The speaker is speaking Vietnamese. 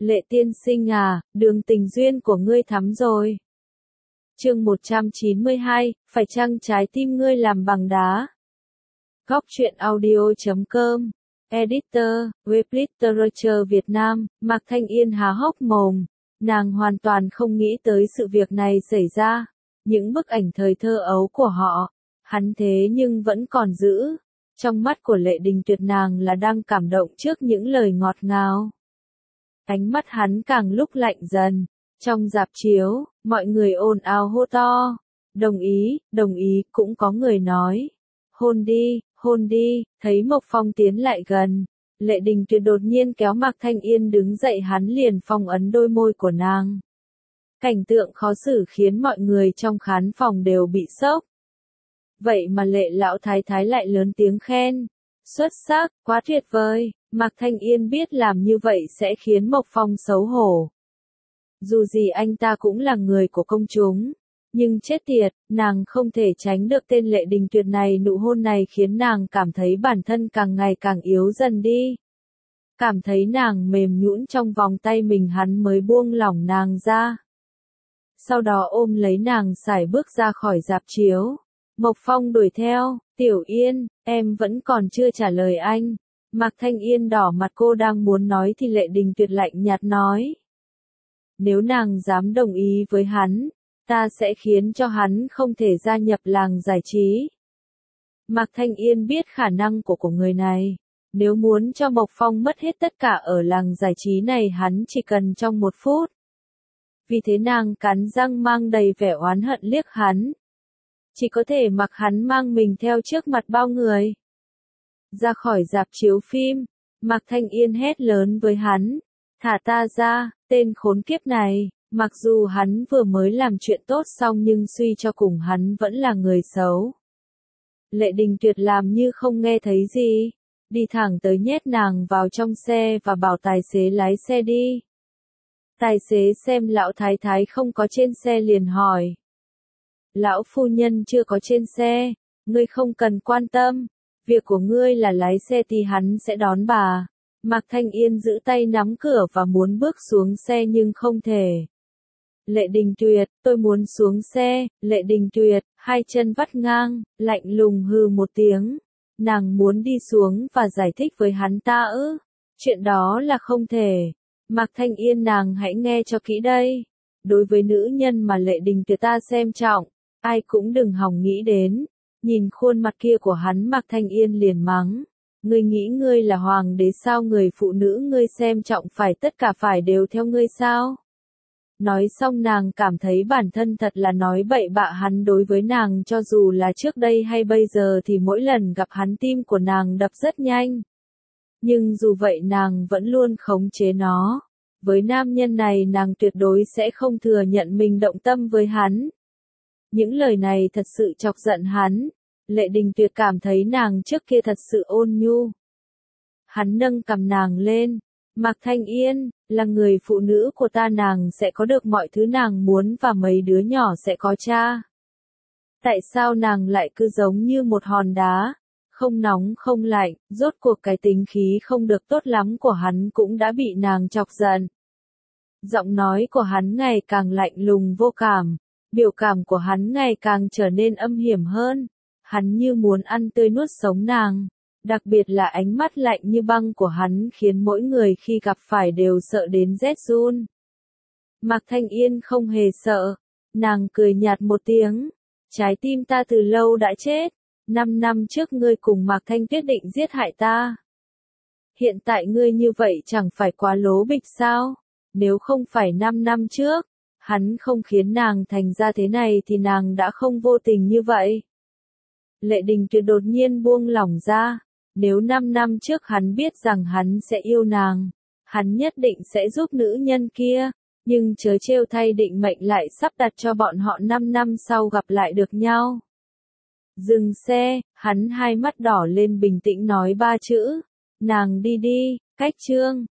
Lệ tiên sinh à, đường tình duyên của ngươi thắm rồi. Chương 192, phải chăng trái tim ngươi làm bằng đá? Góc truyện audio.com. Editor, Web Literature Việt Nam, Mạc Thanh Yên há hốc mồm. Nàng hoàn toàn không nghĩ tới sự việc này xảy ra. Những bức ảnh thời thơ ấu của họ, hắn thế nhưng vẫn còn giữ. Trong mắt của Lệ Đình Tuyệt nàng là đang cảm động trước những lời ngọt ngào. Ánh mắt hắn càng lúc lạnh dần. Trong rạp chiếu, mọi người ồn ào hô to. Đồng ý, cũng có người nói. Hôn đi, thấy Mộc Phong tiến lại gần. Lệ Đình Tuyệt đột nhiên kéo Mạc Thanh Yên đứng dậy, hắn liền phong ấn đôi môi của nàng. Cảnh tượng khó xử khiến mọi người trong khán phòng đều bị sốc. Vậy mà Lệ lão thái thái lại lớn tiếng khen. Xuất sắc, quá tuyệt vời. Mạc Thanh Yên biết làm như vậy sẽ khiến Mộc Phong xấu hổ. Dù gì anh ta cũng là người của công chúng. Nhưng chết tiệt, nàng không thể tránh được tên Lệ Đình Tuyệt này. Nụ hôn này khiến nàng cảm thấy bản thân càng ngày càng yếu dần đi. Cảm thấy nàng mềm nhũn trong vòng tay mình, hắn mới buông lỏng nàng ra. Sau đó ôm lấy nàng sải bước ra khỏi rạp chiếu. Mộc Phong đuổi theo, Tiểu Yên, em vẫn còn chưa trả lời anh. Mạc Thanh Yên đỏ mặt, cô đang muốn nói thì Lệ Đình Tuyệt lạnh nhạt nói. Nếu nàng dám đồng ý với hắn, ta sẽ khiến cho hắn không thể gia nhập làng giải trí. Mạc Thanh Yên biết khả năng của người này. Nếu muốn cho Mộc Phong mất hết tất cả ở làng giải trí này, hắn chỉ cần trong 1 phút. Vì thế nàng cắn răng mang đầy vẻ oán hận liếc hắn. Chỉ có thể mặc hắn mang mình theo trước mặt bao người. Ra khỏi rạp chiếu phim, Mạc Thanh Yên hét lớn với hắn. Thả ta ra, tên khốn kiếp này. Mặc dù hắn vừa mới làm chuyện tốt xong nhưng suy cho cùng hắn vẫn là người xấu. Lệ Đình Tuyệt làm như không nghe thấy gì. Đi thẳng tới nhét nàng vào trong xe và bảo tài xế lái xe đi. Tài xế xem lão thái thái không có trên xe liền hỏi. Lão phu nhân chưa có trên xe, ngươi không cần quan tâm. Việc của ngươi là lái xe thì hắn sẽ đón bà. Mạc Thanh Yên giữ tay nắm cửa và muốn bước xuống xe nhưng không thể. Lệ Đình Tuyệt, tôi muốn xuống xe. Lệ Đình Tuyệt, hai chân vắt ngang, lạnh lùng hừ một tiếng. Nàng muốn đi xuống và giải thích với hắn ta chuyện đó là không thể. Mạc Thanh Yên, nàng hãy nghe cho kỹ đây. Đối với nữ nhân mà Lệ Đình Tuyệt ta xem trọng, ai cũng đừng hòng nghĩ đến. Nhìn khuôn mặt kia của hắn, Mạc Thanh Yên liền mắng. Ngươi nghĩ ngươi là hoàng đế sao? Người phụ nữ ngươi xem trọng phải tất cả phải đều theo ngươi sao? Nói xong nàng cảm thấy bản thân thật là nói bậy bạ. Hắn đối với nàng cho dù là trước đây hay bây giờ thì mỗi lần gặp hắn tim của nàng đập rất nhanh. Nhưng dù vậy nàng vẫn luôn khống chế nó. Với nam nhân này nàng tuyệt đối sẽ không thừa nhận mình động tâm với hắn. Những lời này thật sự chọc giận hắn. Lệ Đình Tuyệt cảm thấy nàng trước kia thật sự ôn nhu. Hắn nâng cằm nàng lên. Mạc Thanh Yên, là người phụ nữ của ta, nàng sẽ có được mọi thứ nàng muốn và mấy đứa nhỏ sẽ có cha. Tại sao nàng lại cứ giống như một hòn đá, không nóng không lạnh? Rốt cuộc cái tính khí không được tốt lắm của hắn cũng đã bị nàng chọc giận. Giọng nói của hắn ngày càng lạnh lùng vô cảm, biểu cảm của hắn ngày càng trở nên âm hiểm hơn. Hắn như muốn ăn tươi nuốt sống nàng. Đặc biệt là ánh mắt lạnh như băng của hắn khiến mỗi người khi gặp phải đều sợ đến rét run. Mạc Thanh Yên không hề sợ. Nàng cười nhạt một tiếng. Trái tim ta từ lâu đã chết. 5 năm trước ngươi cùng Mạc Thanh quyết định giết hại ta. Hiện tại ngươi như vậy chẳng phải quá lố bịch sao? Nếu không phải 5 năm trước, hắn không khiến nàng thành ra thế này thì nàng đã không vô tình như vậy. Lệ Đình Tuyệt đột nhiên buông lỏng ra. Nếu 5 năm trước hắn biết rằng hắn sẽ yêu nàng, hắn nhất định sẽ giúp nữ nhân kia. Nhưng chớ trêu thay, định mệnh lại sắp đặt cho bọn họ 5 năm sau gặp lại được nhau. Dừng xe, hắn hai mắt đỏ lên bình tĩnh nói 3 chữ. Nàng đi đi. Cách chương